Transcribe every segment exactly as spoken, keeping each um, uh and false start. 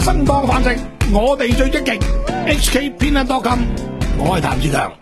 生當飯食，我哋最積極。H K 偏一多金，我係譚志強。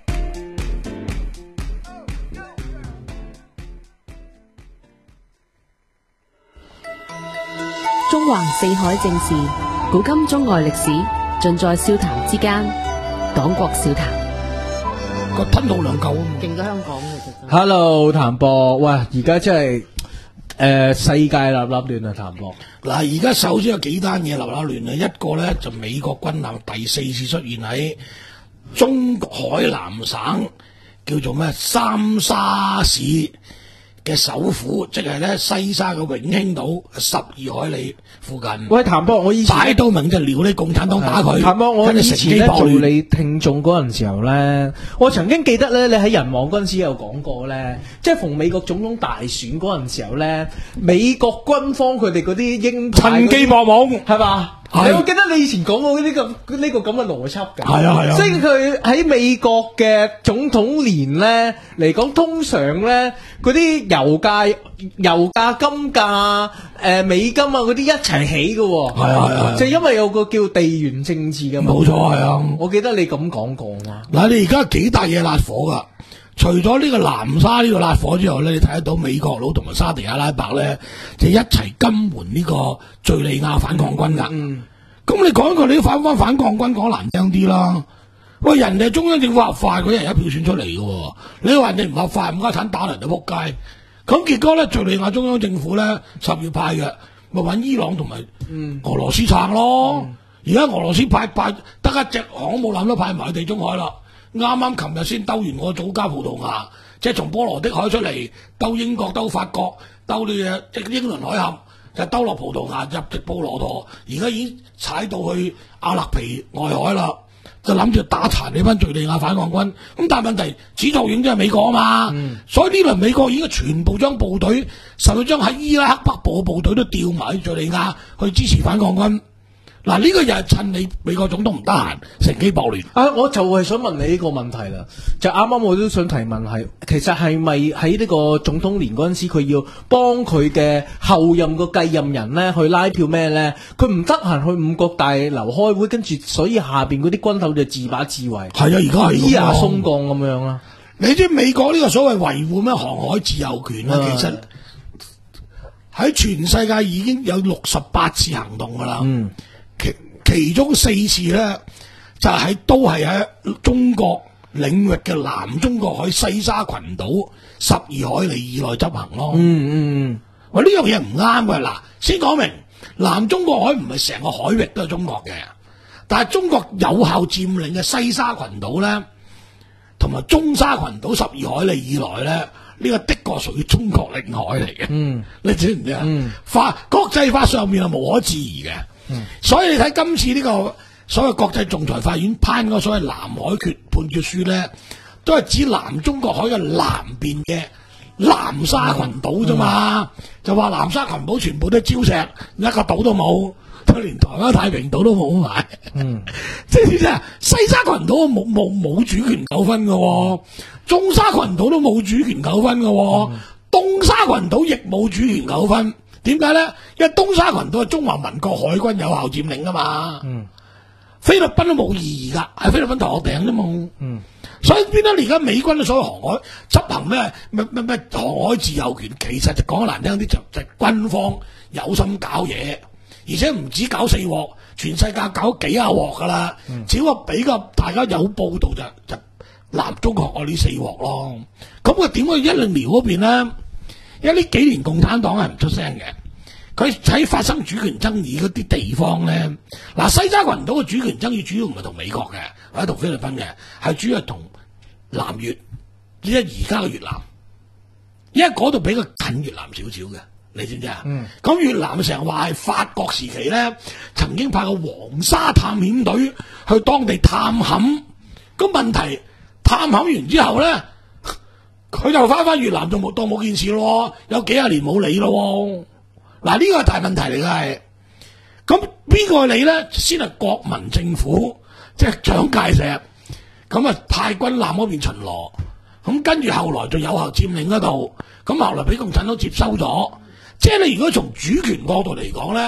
中橫四海正事，古今中外歷史，盡在笑談之間。黨國笑談， 個吞吐量夠啊！ 勁過香港嘅真。 Hello，譚博，喂，而家真係誒世界立立亂啊，譚博。 嗱，而家首先有幾單嘢立立亂啊，一個咧就美國軍艦第四次出現喺中海南省，叫做咩三沙市嘅首府，即係咧西沙嘅永興島十二海里附近。 喂，譚博，我以前擺到明就撩你共產黨打佢。 譚博，我以前咧做亂你聽眾嗰陣時候咧，我曾經記得咧，你喺人網嗰陣時有講過咧，即係逢美國總統大選嗰陣時候咧，美國軍方佢哋嗰啲鷹派趁機搏懵係嘛？ 係我記得你以前講過呢、這個呢、這個咁嘅邏輯㗎。 係啊係啊。 所以佢喺美國嘅總統年咧嚟講，通常咧嗰啲油價、油價、金價、誒、呃、美金啊嗰啲一齊起㗎喎。 係啊係啊。 就因為有個叫地緣政治嘅。 冇錯係啊。 我記得你咁講過嘛。 嗱，你而家幾大嘢辣火㗎？除咗呢個南沙呢個辣火之後咧，你睇得到美國佬同埋沙地阿拉伯咧，就一齊金援呢個敍利亞反抗軍㗎。嗯，咁你講一個，你都反翻反抗軍講難聽啲啦。喂，人哋中央政府合法，嗰啲人一票選出嚟嘅喎。你話人哋唔合法，唔家產打人就仆街。咁結果咧，敍利亞中央政府咧十月派嘅，咪揾伊朗同埋俄羅斯撐咯。而家、嗯、俄羅斯派派得一隻航母艦都派埋去地中海啦。啱啱琴日先兜完我祖家葡萄牙，即係從波羅的海出嚟，兜英國、兜法國、兜呢隻即英倫海峽，就兜落葡萄牙入直布羅陀，而家已經踩到去阿勒皮外海啦，就諗住打殘你班敍利亞反抗軍。咁但係問題，始作俑者係美國啊嘛，嗯、所以呢輪美國已經全部將部隊，甚至將喺伊拉克北部嘅部隊都調埋去敍利亞去支持反抗軍。嗱，呢個又係趁你美國總統唔得閒，乘機暴亂。 啊，我就係想問你呢個問題啦。就啱啱我都想提問係，其實係咪喺呢個總統年嗰陣時，佢要幫佢嘅後任個繼任人咧去拉票咩咧？佢唔得閒去五角大樓開會，跟住所以下邊嗰啲軍頭就自把自為。 係啊，而家係依下鬆降咁樣啦。 你知美國呢個所謂維護咩航海自由權啊，其實喺全世界已經有六十八次行動噶啦。嗯。其其中四次咧，就喺、是、都係喺中國領域嘅南中國海西沙群島十二海里以內執行咯。嗯嗯嗯，喂，呢樣嘢唔啱嘅。嗱，先講明南中國海唔係成個海域都係中國嘅，但係中國有效佔領嘅西沙群島咧，同埋中沙群島十二海里以內咧，呢、這個的確屬於中國領海嚟嘅。嗯，你知唔知啊？嗯，法國際法上面係無可置疑嘅。嗯、所以你睇今次呢個所謂國際仲裁法院頒嗰個所謂南海決判決書咧，都係指南中國海嘅南邊嘅南沙群島啫嘛，嗯、就話南沙群島全部都係礁石，一個島都冇，就連台灣太平島都冇埋。嗯，即係點啊？西沙群島冇冇冇主權糾紛嘅，中沙群島都冇主權糾紛嘅，嗯、東沙群島亦冇主權糾紛。點解咧？因為東沙群島係中華民國海軍有效佔領噶嘛，嗯、菲律賓都冇異議噶，係菲律賓頭殼頂啫嘛。嗯、所以變咗而家美軍嘅所謂航海執行咩咩咩咩航海自由權，其實就講得難聽啲就就係軍方有心搞嘢，而且唔止搞四鑊，全世界搞幾廿鑊噶啦。嗯、只不過比較大家有報道就就南中國海呢四鑊咯。咁佢點去一零年嗰邊咧？因為呢幾年共產黨係唔出聲嘅，佢喺發生主權爭議嗰啲地方咧，嗱西沙群島嘅主權爭議主要唔係同美國嘅，或者同菲律賓嘅，係主要係同南越，即係而家嘅越南，因為嗰度比較近越南少少嘅，你知唔知啊？咁、嗯、越南成日話係法國時期咧，曾經派個黃沙探險隊去當地探險，咁問題探險完之後咧。佢就翻翻越南就冇當冇件事咯，有幾廿年冇理咯。嗱，呢個係大問題嚟嘅係，咁邊個理咧？先係國民政府，即係蔣介石，咁啊派軍艦嗰邊巡邏，咁跟住後來就有效佔領嗰度，咁後來俾共產黨接收咗。即係你如果從主權角度嚟講咧，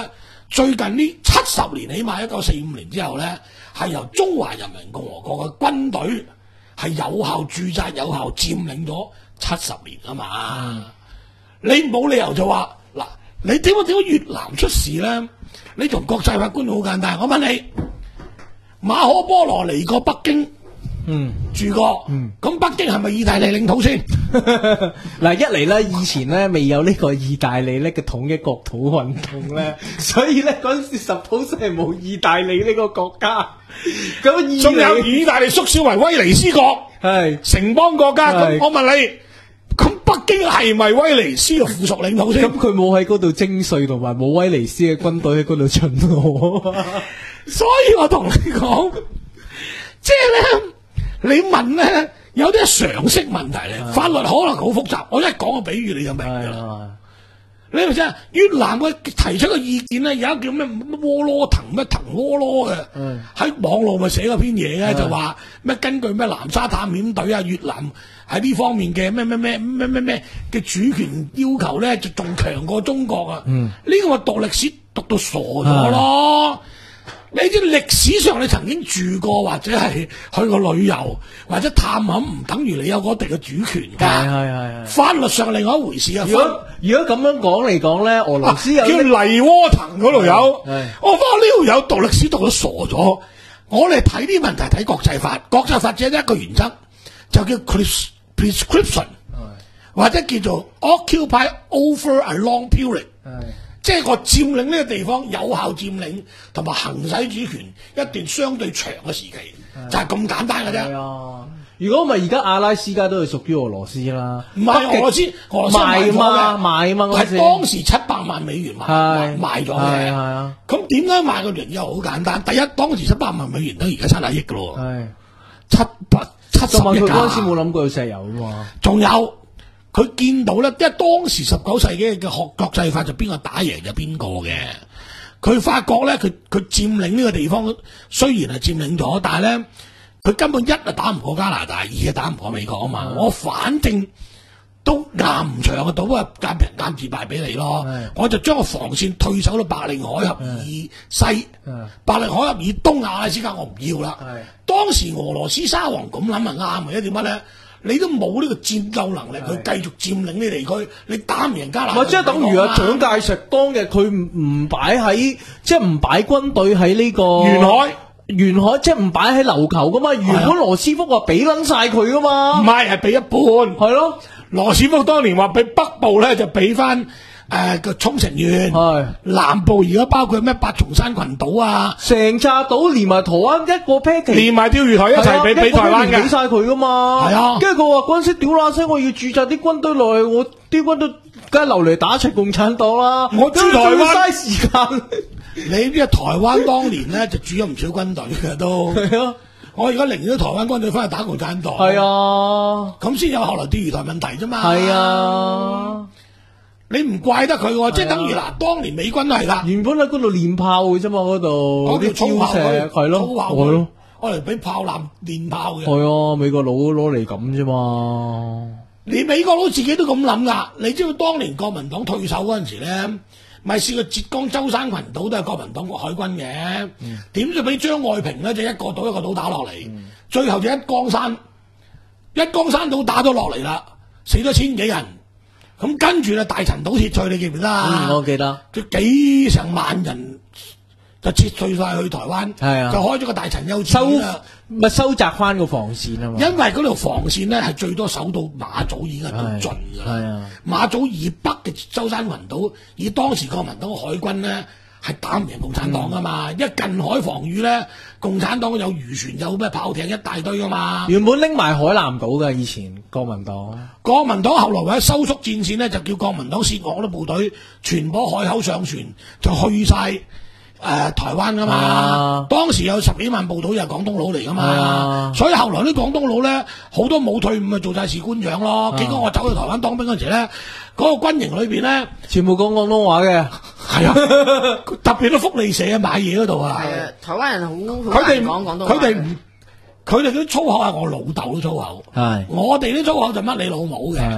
最近呢七十年起碼一九四五年之後咧，係由中華人民共和國嘅軍隊係有效駐紮、有效佔領咗七十年啊嘛。嗯、你冇理由就話嗱，你點解點解越南出事咧？你同國際法官好簡單，我問你，馬可波羅嚟過北京。嗯，住過，嗯，咁北京係咪意大利領土先？ 嗱，一嚟咧，以前咧未有呢個意大利咧嘅統一國土運動咧，所以咧嗰陣時十普世係冇意大利呢個國家。咁仲有意大利縮小為威尼斯國，係城邦國家。咁我問你，咁北京係咪威尼斯嘅附屬領土先？ 咁佢冇喺嗰度徵稅，同埋冇威尼斯嘅軍隊喺嗰度巡邏。 所以我同你講，即係咧。你問咧，有啲常識問題咧，法律可能好複雜。我一講個比喻你就明㗎啦。你咪真越南嘅提出嘅意見咧，有一個叫咩咩窩羅騰咩騰窩羅嘅，喺網絡咪寫嗰篇嘢嘅，就話咩根據咩南沙探險隊啊，越南喺呢方面嘅咩咩咩咩咩咩嘅主權要求咧，就仲強過中國啊！呢個我讀歷史讀到傻咗咯。你知歷史上你曾經住過或者係去過旅遊或者探險，唔等於你有嗰地嘅主權㗎。係係係。法律上另外一回事啊。如果如果咁樣講嚟講咧，俄羅斯有、啊、 叫黎窩騰嗰度有，我發覺呢度有讀歷史讀到傻咗。我哋睇啲問題睇國際法，國際法只係一個原則，就叫 prescription， 或者叫做 occupy over a long period。即係我佔領呢個地方，有效佔領同埋行使主權一段相對長嘅時期，就係咁簡單嘅啫。 如果唔係而家阿拉斯加都係屬於俄羅斯啦， 唔係俄羅斯，俄羅斯賣嘛賣嘛， 係當時七百萬美元賣賣咗嘅。係啊，咁點解賣嘅原因好簡單？第一，當時七百萬美元都而家七十億噶咯，係七百七十億。 佢嗰陣時冇諗過有石油啊嘛， 仲有。佢見到咧，因為當時十九世紀嘅學國際法就邊個打贏就邊個嘅。佢發覺咧，佢佢佔領呢個地方雖然係佔領咗，但係咧佢根本一係打唔過加拿大，二係打唔過美國啊嘛。我反正都硬唔長嘅，賭啊夾平夾字敗俾你咯。我就將個防線退守到白令海峽以西，白令海峽以東阿拉斯加我唔要啦。當時俄羅斯沙皇咁諗係啱嘅，因為點解咧？你都冇呢個戰鬥能力去繼續佔領呢啲地區，你打唔贏加拿大。 即係等於啊，蔣介石當日佢唔唔擺喺，即係唔擺軍隊喺呢個沿海， 沿海即係唔擺喺琉球噶嘛。原本羅斯福話俾撚晒佢噶嘛， 唔係係俾一半，係咯。羅斯福當年話俾北部咧就俾翻。誒個沖繩縣，係南部而家包括咩八重山群島啊， 成紮島連埋台灣一個 package， 連埋釣魚台一齊俾俾台灣嘅， 俾晒佢噶嘛。係啊，跟住佢話嗰陣時屌乸聲，我要駐紮啲軍隊落去，我啲軍隊梗係留嚟打齊共產黨啦。 我駐台灣嘥時間。 你呢個台灣當年咧就駐咗唔少軍隊嘅都。係啊，我而家寧願台灣軍隊翻去打共產黨。係啊，咁先有後來釣魚台問題啫嘛。係啊。你唔怪得佢喎，即係等於嗱，當年美軍都係啦， 原本喺嗰度練炮嘅啫嘛，嗰度啲標石係咯，係咯， 我嚟俾炮艦練炮嘅。 係啊，美國佬攞嚟咁啫嘛。 連美國佬自己都咁諗噶，你知道當年國民黨退守嗰陣時咧，咪試過浙江舟山群島都係國民黨個海軍嘅，點知俾張愛萍咧就一個島一個島打落嚟，嗯、最後就一江山，一江山島打咗落嚟啦，死咗千幾人。咁跟住咧，大陳島撤退，你記唔記得啊？ 嗯，我記得。 就幾成萬人就撤退晒去台灣，係啊，就開咗個大陳幼稚園啦， 咪收窄翻個防線啊嘛。 因為嗰條防線咧係最多守到馬祖已經係到盡㗎啦。係啊，馬祖以北嘅舟山群島，以當時國民黨嘅海軍咧係打唔贏共產黨㗎嘛。因為近海防禦咧，共產黨有漁船有咩炮艇一大堆㗎嘛。 原本拎埋海南島㗎，以前國民黨。 國民黨後來為咗收縮戰線咧，就叫國民黨涉港啲部隊全部海口上船，就去晒誒、呃、台灣噶嘛。啊、當時有十幾萬部隊又係廣東佬嚟噶嘛，啊、所以後來啲廣東佬咧好多冇退伍咪做晒士官長咯。結果、啊、我走去台灣當兵嗰時咧，嗰、那個軍營裏邊咧全部講廣東話嘅， 係啊，特別都福利社買嘢嗰度啊。 係啊，台灣人好佢哋講廣東話，佢哋唔。佢哋啲粗口係我老豆啲粗口，係我哋啲粗口就乜你老母嘅。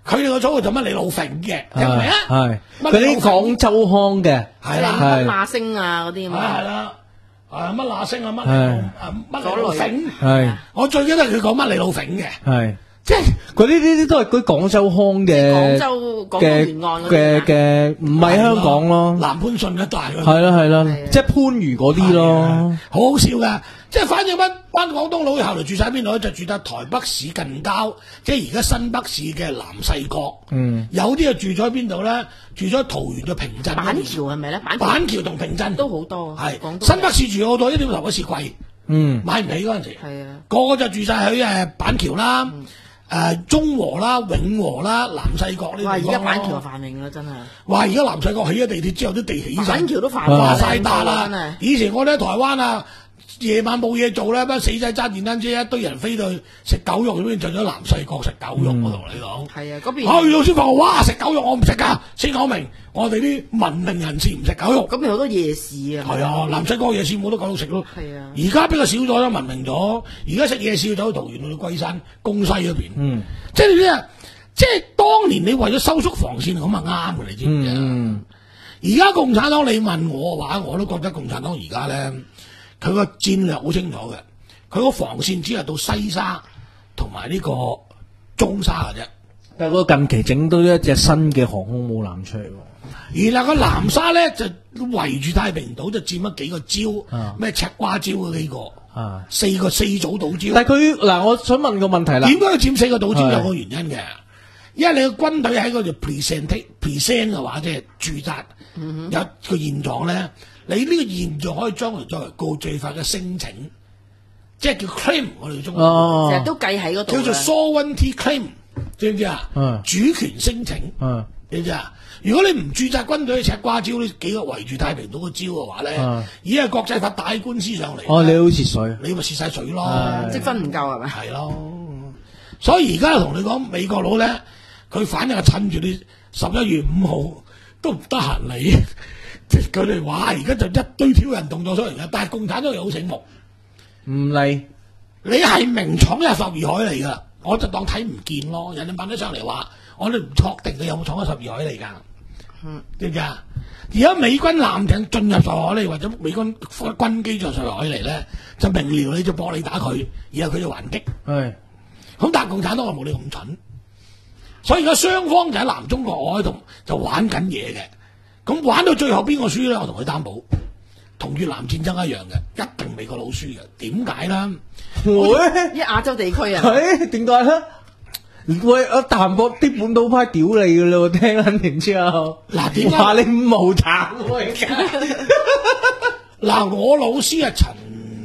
佢哋個組就乜你老揈嘅，聽唔明啊？ 係嗰啲廣州腔嘅， 係啦， 乜馬星啊嗰啲咁係啊， 啦，啊乜那星啊乜你老乜你老揈， 係我最記得佢講乜你老揈嘅， 係。 即係嗰啲呢啲都係嗰啲廣州腔嘅廣州廣東沿岸嗰嘅啲嘅，唔係香港咯。 南潘信一帶嗰啲係啦係啦係啊， 即係番禺嗰啲咯。 好好笑噶，即係反正班班廣東佬後來住晒邊度咧，就住得台北市近郊，即係而家新北市嘅南勢角。 嗯， 有啲就住咗邊度咧？住咗桃園嘅平鎮嗰邊。 板橋係咪咧？板橋板橋同平鎮都好多， 係廣東新北市住好多，一點頭嗰市貴， 嗯， 買唔起嗰陣時。 係啊， 個個就住晒喺誒板橋啦。誒中和啦、永和啦、南勢角呢啲地方哇！而家板橋咯繁榮啦，真係。 哇！而家南勢角起咗地鐵之後，啲地起晒， 板橋都繁榮話晒達真係啦。以前我哋喺台灣啊，夜晚冇嘢做咧，班死仔揸電單車，一堆人飛到去食狗肉，咁樣就咗南勢角食狗肉。我同你講， 係啊，嗰邊啊，老師傅，哇！食狗肉我唔食噶，先講明，我哋啲文明人士唔食狗肉。 嗰邊好多夜市啊。 係啊，南勢角夜市冇得狗肉食咯。 係啊， 而家比較少咗啦，文明咗。而家食夜市要走去桃園去龜山、公西嗰邊。 嗯， 即係你啲啊，即係當年你為咗收縮防線咁啊啱嘅，你知唔知啊？ 嗯， 而家共產黨你問我嘅話，我都覺得共產黨而家咧，佢個戰略好清楚嘅，佢個防線只係到西沙同埋呢個中沙嘅啫。 但係佢近期整到一隻新嘅航空母艦出嚟喎。 而嗱個南沙咧就圍住太平島就佔咗幾個礁， 啊咩赤瓜礁嗰幾個， 啊， 四個四組島礁。 但係佢嗱，我想問個問題啦。 點解要佔四個島礁？ 係有個原因嘅，因為你個軍隊喺嗰度 present present 嘅話，即係駐紮有個現狀咧，你呢個現狀可以將嚟作為告罪法嘅申請，即係叫 claim，我哋中文哦， 成日都計喺嗰度嘅。 叫做 sovereignty claim，知唔知啊？ 嗯主權申請， 嗯知唔知啊？如果你唔駐紮軍隊喺赤瓜礁呢幾個圍住太平島嘅礁嘅話咧， 嗯已經係國際法打官司上嚟， 哦，你好似水。 你咪蝕晒水咯。 積分唔夠係咪？ 係咯，所以而家同你講，美國佬咧，佢反正係趁住你十一月五號都唔得閒理，即係佢哋話而家就一堆挑人動作出嚟嘅。但係共產黨又好醒目， 唔嚟。 你係明闖入十二海嚟㗎，我就當睇唔見咯。人哋問得上嚟話，我哋唔確定佢有冇闖咗十二海嚟㗎。 嗯， 知唔知啊？而家美軍艦艇進入十二海嚟，或者美軍軍機進入十二海嚟咧，就明瞭你就搏你打佢，然後佢就還擊。 係。 咁但係共產黨係冇你咁蠢，所以而家雙方就喺南中國海度就玩緊嘢嘅。咁玩到最後邊個輸咧？我同佢擔保，同越南戰爭一樣嘅，一定美國佬輸嘅。點解咧？ 喂， 一亞洲地區啊， 係點解咧？喂，阿淡薄啲本土派屌你噶啦，我聽撚完之後， 嗱點解話你五毛慘喎而家？ 嗱，我老師啊陳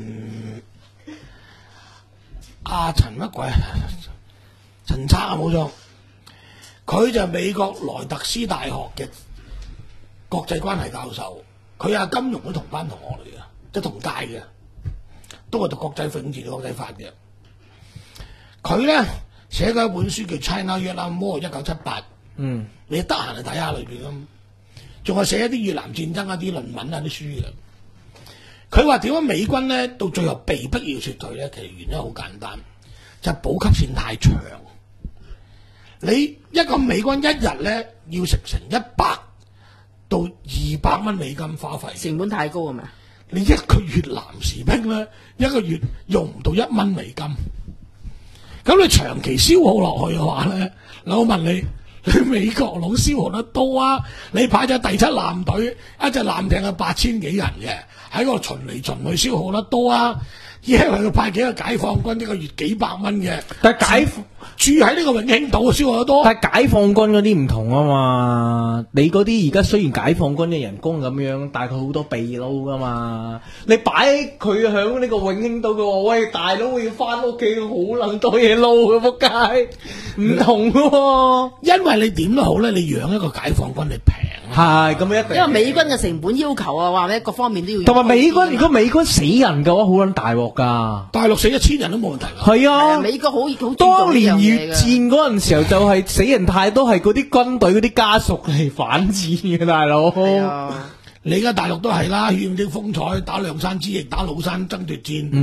啊陳乜鬼？陳策啊冇錯，佢就係美國萊特斯大學嘅國際關係教授，佢係金融都同班同學嚟嘅，即係同屆嘅，都係讀國際政治、國際法嘅。佢咧寫過一本書叫《China Vietnam War》一九七八， 嗯， 你得閒去睇下裏邊咁，仲係寫一啲越南戰爭一啲論文啊啲書嘅。佢話點解美軍咧到最後被逼要撤退咧？其實原因好簡單，就係、補給線太長。你一個美軍一日咧要食成一百到二百蚊美金花費， 成本太高係咪？ 你一個越南士兵咧一個月用唔到一蚊美金，咁你長期消耗落去嘅話咧，嗱我問你，你美國佬消耗得多啊？你派咗第七艦隊一隻艦艇係八千幾人嘅，喺嗰度巡嚟巡去消耗得多啊？因為佢派幾個解放軍一個月幾百蚊嘅， 但係解住喺呢個永興島消耗得多。 但係解放軍嗰啲唔同啊嘛，你嗰啲而家雖然解放軍嘅人工咁樣，但係佢好多秘撈噶嘛。你擺佢響呢個永興島，佢話喂大佬，我要翻屋企，好撚多嘢撈嘅仆街，唔同嘅喎。 因為你點都好咧，你養一個解放軍你平係咁一定， 因為美軍嘅成本要求啊，話咧各方面都要。 同埋美軍，如果美軍死人嘅話，好撚大鑊㗎。 大陸死一千人都冇問題㗎。 係啊， 美國好好注重當年呢樣嘢越㗎戰嗰陣時候，就係死人太多，係嗰啲軍隊嗰啲家屬嚟反戰嘅，大佬。 係啊， 你而家大陸都係啦，血染風采，打梁山之役，打廬山爭奪戰， 嗯，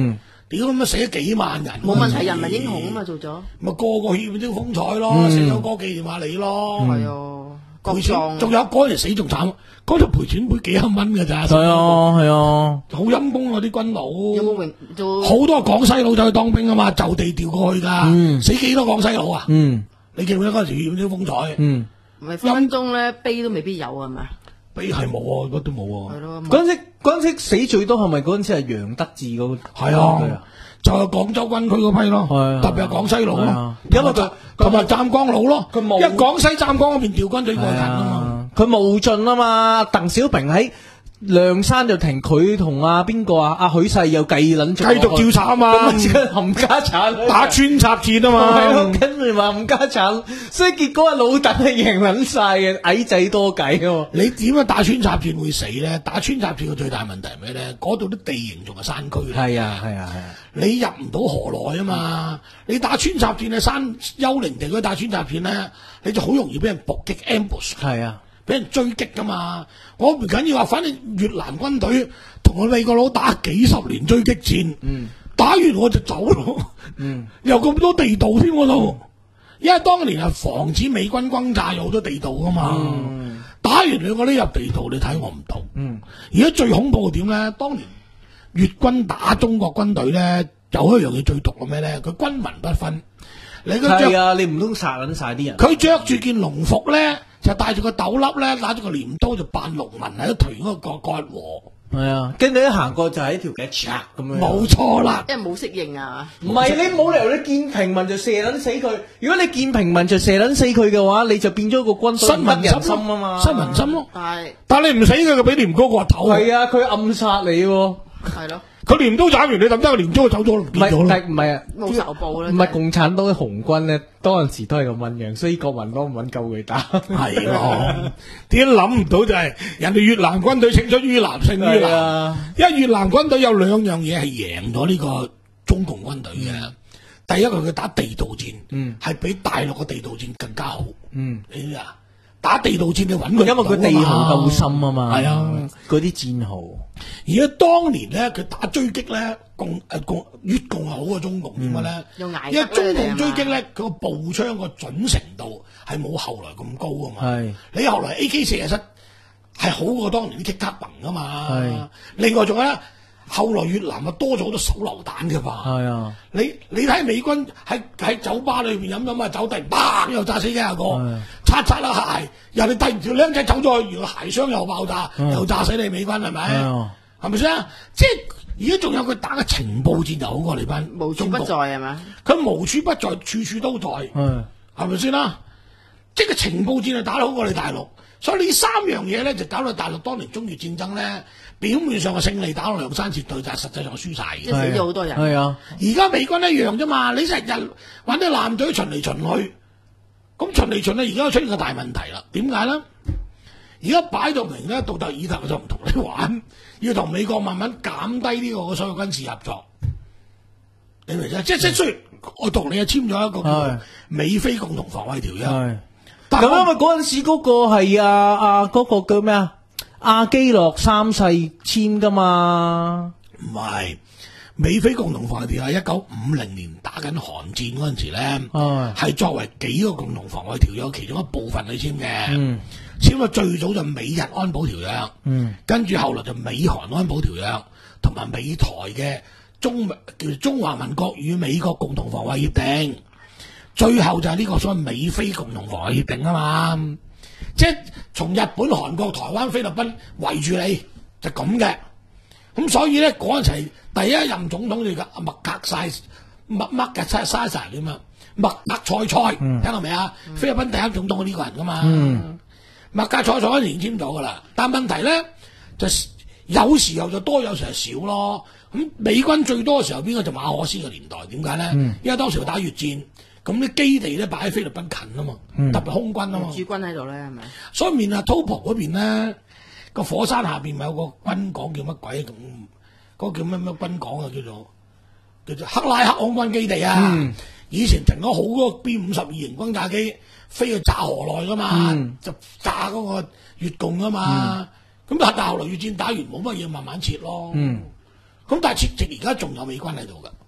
屌咁啊死咗幾萬人， 冇問題，人民英雄啊嘛，做咗。 咪個個獻咗風采咯， 嗯死咗個紀念下你咯。 係啊，國賠錢， 葬仲有嗰陣死仲慘，嗰條賠錢賠幾廿蚊㗎咋。 係啊係啊， 好陰公啊啲軍佬。 有冇榮做？ 好多廣西佬走去當兵啊嘛，就地調過去㗎， 嗯死幾多廣西佬啊？ 嗯你記唔記得嗰陣時獻咗風采？ 嗯， 咪分分鐘咧碑都未必有係咪？ 碑係冇啊，嗰都冇啊。 係咯， 嗰陣時嗰陣時死最多係咪嗰陣時係楊德志嗰個？ 係啊，就係廣州軍區嗰批咯， 係啊特別係廣西佬咯係啊，因為佢同埋湛江佬咯， 佢冇因為廣西湛江嗰邊調軍隊過人啊嘛。 佢冇盡啊嘛，鄧小平喺梁山就停，佢同阿邊個啊？阿許世又繼撚繼續調查啊嘛， 咁冚家產打穿插戰啊係咯， 嘛。 跟住話冚家產，所以結果阿老鄧係贏撚晒嘅，矮仔多計喎。 你點樣打穿插戰會死咧？打穿插戰嘅最大問題係咩咧？嗰度啲地形仲係山區嚟。 係啊係啊係啊， 你入唔到河內啊嘛！你打穿插戰喺山幽靈地區打穿插戰咧，你就好容易俾人伏擊 ambush， 係啊。 俾人追擊噶嘛！我唔緊要話，反正越南軍隊同我美國佬打幾十年追擊戰， 嗯、 打完我就走咯。 嗯、 有咁多地道添嗰度，因為當年係防止美軍轟炸有好多地道噶嘛。 嗯、 打完兩個呢入地道，你睇我唔到。 嗯， 而家最恐怖嘅點咧？當年越軍打中國軍隊咧，有一樣嘢最毒嘅咩咧？佢軍民不分。你佢着係啊，你唔通殺撚晒啲人？ 佢着住件龍服咧，就戴住個斗笠咧，拿住個鐮刀就扮農民喺度屯嗰個割禾。 係啊，跟住一行過就係一條嘅嚓咁樣。 冇錯啦， 因為冇適應啊。 唔係你冇理由你見平民就射撚死佢，如果你見平民就射撚死佢嘅話，你就變咗個軍隊新民不人心心啊嘛， 新民心咯。 係但係你唔死佢，佢俾鐮刀個頭。 係啊，佢暗殺你喎。 係咯， 佢鐮刀斬完，你抌低個鐮刀就走咗，唔唔係， 見咗啦。 但唔係啊， 冇仇報啦。 唔係共產黨嘅紅軍咧，當陣時都係咁醞釀，所以國民黨唔肯救佢打。 係咯，點解諗唔到就係人哋越南軍隊勝出於南勝於係南啊， 因為越南軍隊有兩樣嘢係贏咗呢個中共軍隊嘅。第一個佢打地道戰， 嗯係比大陸嘅地道戰更加好。 嗯， 你知啊？打地道戰你揾佢， 因為佢地豪夠深啊嘛。 係啊， 嗰啲戰壕。 而家當年咧，佢打追擊咧，共誒共越共係好過中共點解咧？ 用捱得因為中共咧追擊咧，佢個步槍個準程度係冇後來咁高啊嘛。 係你後來 A K 四十七係好過當年啲 K 卡崩啊嘛。 係另外仲有咧，後來越南啊多咗好多手榴彈嘅嘛。 係啊， 你你睇美軍喺喺酒吧裏邊飲飲下酒，突然砰又炸死幾廿個係， 擦擦下鞋，人哋突然條僆仔走咗去，原來鞋箱又爆炸，又炸死你美軍係咪？ 係啊係咪先啊？即係而家仲有佢打嘅情報戰就好過你班無處不在係嘛？ 佢無處不在，處處都在， 係係咪先啦？即係個情報戰係打得好過你大陸，所以呢三樣嘢咧就搞到大陸當年中越戰爭咧，表面上嘅勝利打到梁山節對，但係實際上輸晒嘅。 即係死咗好多人。 係啊， 而家美軍一樣啫嘛，你成日揾啲艦隊巡嚟巡去，咁巡嚟巡去，而家出現個大問題啦。點解咧？而家擺到明咧，杜特爾特就唔同你玩，要同美國慢慢減低呢個所謂軍事合作。你明唔明啫？即即雖然我同你係簽咗一個叫做美菲共同防衛條約， 係。 但咁因為嗰陣時嗰個係啊啊嗰個叫咩啊？阿基諾三世簽噶嘛？ 唔係美菲共同防衛條約，一九五零年打緊韓戰嗰陣時咧， 係係作為幾個共同防衛條約其中一部分去簽嘅。 嗯簽咗最早就美日安保條約， 嗯， 跟住後來就美韓安保條約，同埋美台嘅中叫做中華民國與美國共同防衛協定，最後就係呢個所謂美菲共同防衛協定啊嘛，即係從日本、韓國、台灣、菲律賓圍住你就咁嘅，咁所以咧嗰陣時第一任總統就阿麥格晒麥麥格晒晒晒點啊，麥克塞塞，聽過未啊？嗯、菲律賓第一總統係呢個人噶嘛。 嗯麥格塞塞一年簽咗噶啦，但問題咧就有時候就多，有時候少咯。咁美軍最多嘅時候邊個就馬可斯嘅年代？點解咧？嗯、因為當時打越戰，咁啲基地咧擺喺菲律賓近啊嘛，嗯、特別空軍啊嘛。 駐軍喺度咧係咪？ 所以面啊，Topo嗰邊咧個火山下邊咪有個軍港叫乜鬼咁？嗰、嗰個叫咩咩軍港啊？叫做叫做克拉克空軍基地啊！嗯、以前停咗好多 B 五十二型轟炸機。飛去炸河內噶嘛，嗯、就炸嗰個越共啊嘛，咁、嗯、但係後來越戰打完冇乜嘢，慢慢撤咯。咁、嗯、但係撤直而家仲有美軍喺度噶。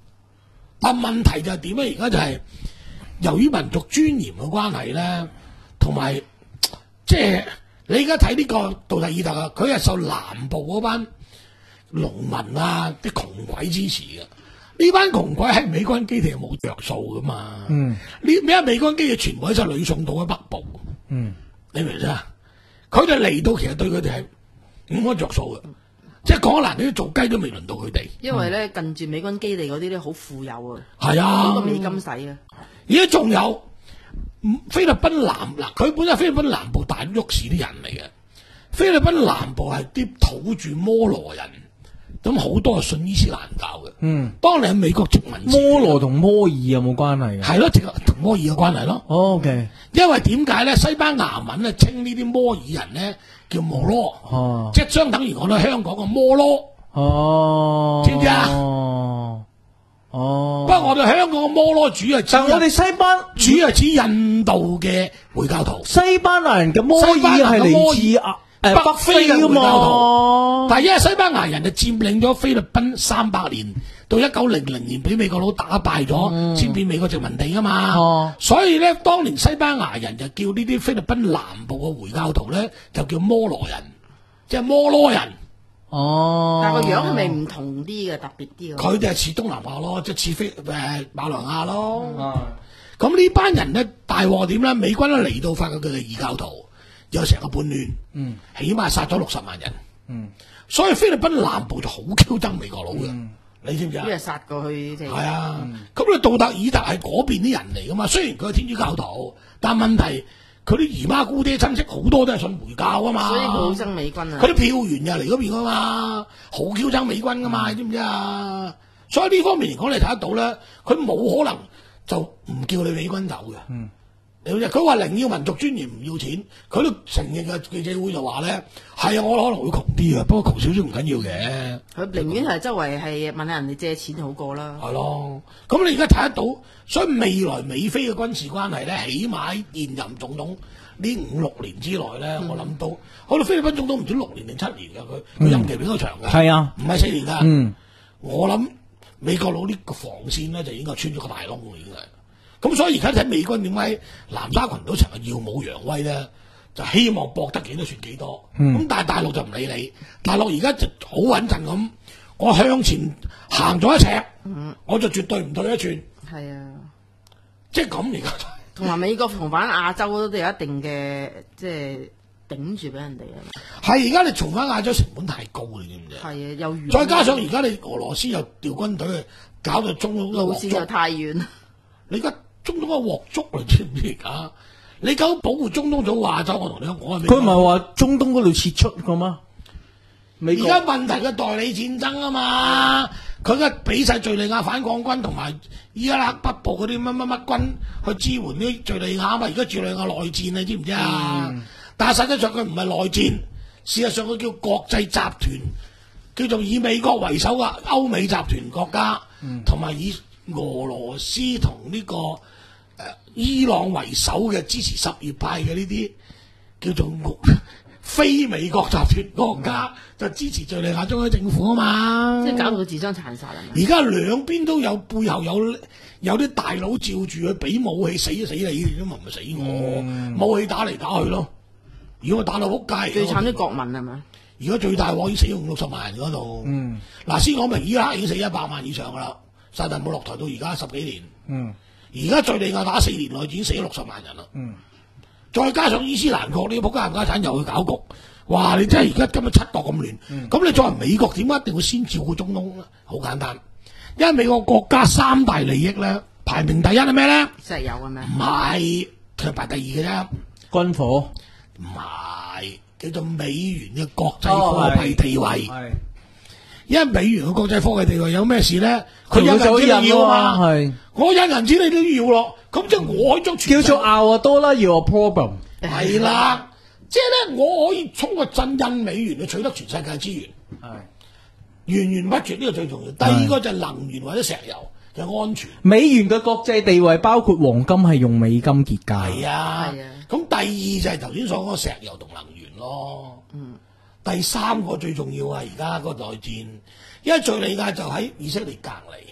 但問題就係點咧？而家就係由於民族尊嚴嘅關係咧，同埋即係你而家睇呢個杜特爾特啊，佢係受南部嗰班農民啊啲窮鬼支持嘅。呢班窮鬼喺美軍基地係冇着數噶嘛？嗯，呢咩美軍基地全部喺晒呂宋島喺北部。嗯，你明唔明啊？佢哋嚟到其實對佢哋係唔安着數嘅，即係講難啲做雞都未輪到佢哋。 因為咧近住美軍基地嗰啲咧好富有啊， 係啊， 好多美金使啊。 而家仲有菲律賓南嗱，佢本身係菲律賓南部大沃市啲人嚟嘅。菲律賓南部係啲土著摩羅人。咁好多係信伊斯蘭教嘅。嗯，當你喺美國殖民， 摩羅同摩爾有冇關係嘅？ 係咯，直頭同摩爾有關係咯。 哦 OK， 因為點解咧？西班牙文咧稱呢啲摩爾人咧叫摩羅，哦，即係相等於我哋香港嘅摩羅。哦，知唔知啊？ 哦，哦。 不過我哋香港嘅摩羅主係， 但我哋西班主係指印度嘅回教徒。 西班牙人嘅摩爾係嚟自啊。誒，北非嘅回教徒， 但係因為西班牙人就佔領咗菲律賓三百年，到一九零零年俾美國佬打敗咗，先變美國殖民地噶嘛。哦，所以咧，當年西班牙人就叫呢啲菲律賓南部嘅回教徒咧，就叫摩羅人，即係摩羅人。 哦， 但係個樣係咪唔同啲嘅，特別啲嘅？ 佢哋係似東南亞咯，即係似菲誒馬來亞咯。咁呢、嗯、班人咧大鑊點咧？美軍咧嚟到發覺佢哋異教徒。有成個叛亂，嗯，起碼殺咗六十萬人，嗯，所以菲律賓南部就好挑憎美國佬嘅，嗯、你知唔知啊？ 因為殺過去，係啊，咁你、嗯、杜特爾特係嗰邊啲人嚟噶嘛？雖然佢係天主教徒，但問題佢啲姨媽姑爹親戚好多都係信回教啊嘛， 所以佢好憎美軍啊。 佢啲票源又嚟嗰邊噶嘛，好挑憎美軍噶嘛，嗯、知唔知啊？所以呢方面嚟講，你睇得到咧，佢冇可能就唔叫你美軍走嘅。嗯，佢話寧要民族尊嚴唔要錢，佢都承認嘅。記者會就話咧，係啊，我可能會窮啲嘅，不過窮少少唔緊要嘅。佢寧願係周圍係問下人哋借錢好過啦。 係咯，咁你而家睇得到，所以未來美菲嘅軍事關係咧，起碼喺現任總統呢五六年之內咧，嗯、我諗到，可能菲律賓總統唔知六年定七年嘅，佢佢任期比較長嘅。係啊、嗯，唔係四年㗎。嗯，我諗美國佬呢個防線咧就應該穿咗個大窿㗎，已經係。咁所以而家睇美軍點解南沙群島成日耀武揚威咧，就希望搏得幾多算幾多。咁、嗯、但係大陸就唔理你，大陸而家就好穩陣咁，我向前行咗一尺，嗯、我就絕對唔退一寸。係啊，即係咁而家。 同埋美國同返亞洲都有一定嘅即係頂住俾人哋啊。 係而家你重返亞洲成本太高，你知唔知？係啊，又遠再加上而家你俄羅斯又調軍隊去搞到中東路線又太遠。 你而家中東一鑊粥嚟，知唔知而家？你搞保護中東做亞洲，我同你講，我係佢唔係話中東嗰度撤出噶嗎？ 而家問題嘅代理戰爭啊嘛，佢而家俾晒敍利亞反抗軍同埋伊拉克北部嗰啲乜乜乜軍去支援啲敍利亞啊嘛，而家敍利亞內戰你知唔知啊？嗯、但係實際上佢唔係內戰，事實上佢叫國際集團，叫做以美國為首嘅歐美集團國家，同埋、嗯、以俄羅斯同呢、這個誒、呃、伊朗為首嘅支持什葉派嘅呢啲叫做非美國集團國家，嗯、就支持敍利亞中央政府啊嘛， 即係搞到佢自相殘殺啊！ 而家兩邊都有背後有有啲大佬照住去俾武器，死就死你，咁咪唔死我，嗯、武器打嚟打去咯。如果我打到仆街， 最慘啲國民係咪？ 如果最大鑊已經死咗五六十萬人嗰度，嗱、嗯、先講明伊拉克已經死一百萬以上噶啦。薩達姆落台到而家十幾年，嗯，而家敍利亞打四年內已經死咗六十萬人啦，嗯，再加上伊斯蘭國呢個仆街冚家產又去搞局，哇！你真係而家今日七國咁亂，咁、嗯、你作為美國點解一定要先照顧中東咧？好簡單，因為美國國家三大利益咧，排名第一係咩咧？ 石油係咩？ 唔係，佢係排第二嘅啫， 軍火， 唔係，叫做美元嘅國際貨幣地位。哦，因為美元嘅國際貨幣地位有咩事咧？佢印銀紙你要啊嘛，係我印銀紙你都要咯，咁即係我可以將叫做 our dollar your problem， 係啦，即係咧我可以通過真印美元去取得全世界資源，係源源不絕呢個最重要。第二個就係能源或者石油嘅安全。 美元嘅國際地位包括黃金係用美金結價， 係啊，咁第二就係頭先所講石油同能源咯，嗯。第三個最重要啊！而家嗰個內戰，因為敍利亞就喺以色列隔離，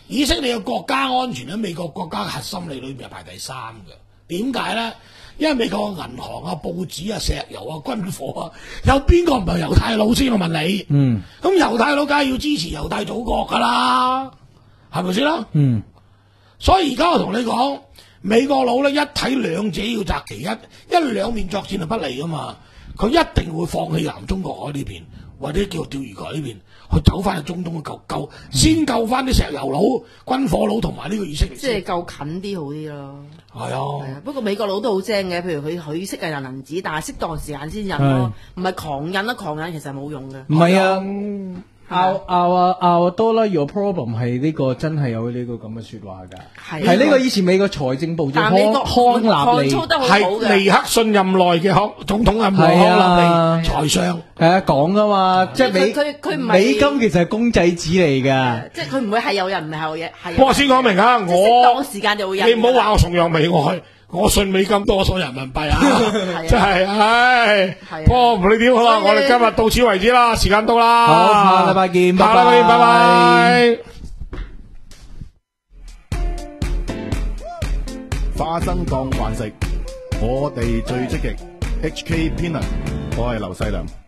以色列嘅國家安全喺美國國家核心利裏面係排第三嘅。點解咧？因為美國嘅銀行啊、報紙啊、石油啊、軍火啊，有邊個唔係猶太佬先？我問你。嗯。咁猶太佬梗係要支持猶太祖國噶啦，係咪先啦？嗯。所以而家我同你講，美國佬咧一睇兩者要擇其一，一兩面作戰係不利噶嘛。佢一定會放棄南中國海呢邊，或者叫釣魚台呢邊，去走翻去中東去救救，先救翻啲石油佬、軍火佬同埋呢個以色列。 即係夠近啲好啲咯。 係啊。係啊。 不過美國佬都好精嘅，譬如佢佢識係印銀紙，但係適當時間先印咯，唔係狂印啦，狂印其實冇用嘅。 唔係啊。拗拗啊拗多啦 ，your problem 係呢個真係有呢個咁嘅說話㗎，係呢個以前美國財政部長康康納利係尼克遜任內嘅康總統任內康納利財相係啊講㗎嘛，即係美佢佢唔係美金其實係公仔紙嚟㗎， 即係佢唔會係有人唔係有嘢係。 不過先講明啊，我適當時間就會有。 你唔好話我崇洋媚外。我信美金多數人民幣啊，真係，唉，不過唔理點好啦，我哋今日到此為止啦，時間到啦， 好，下禮拜見， 下禮拜見，拜拜。 花生當飯食，我哋最積極 ，H K 偏能，我係劉細良。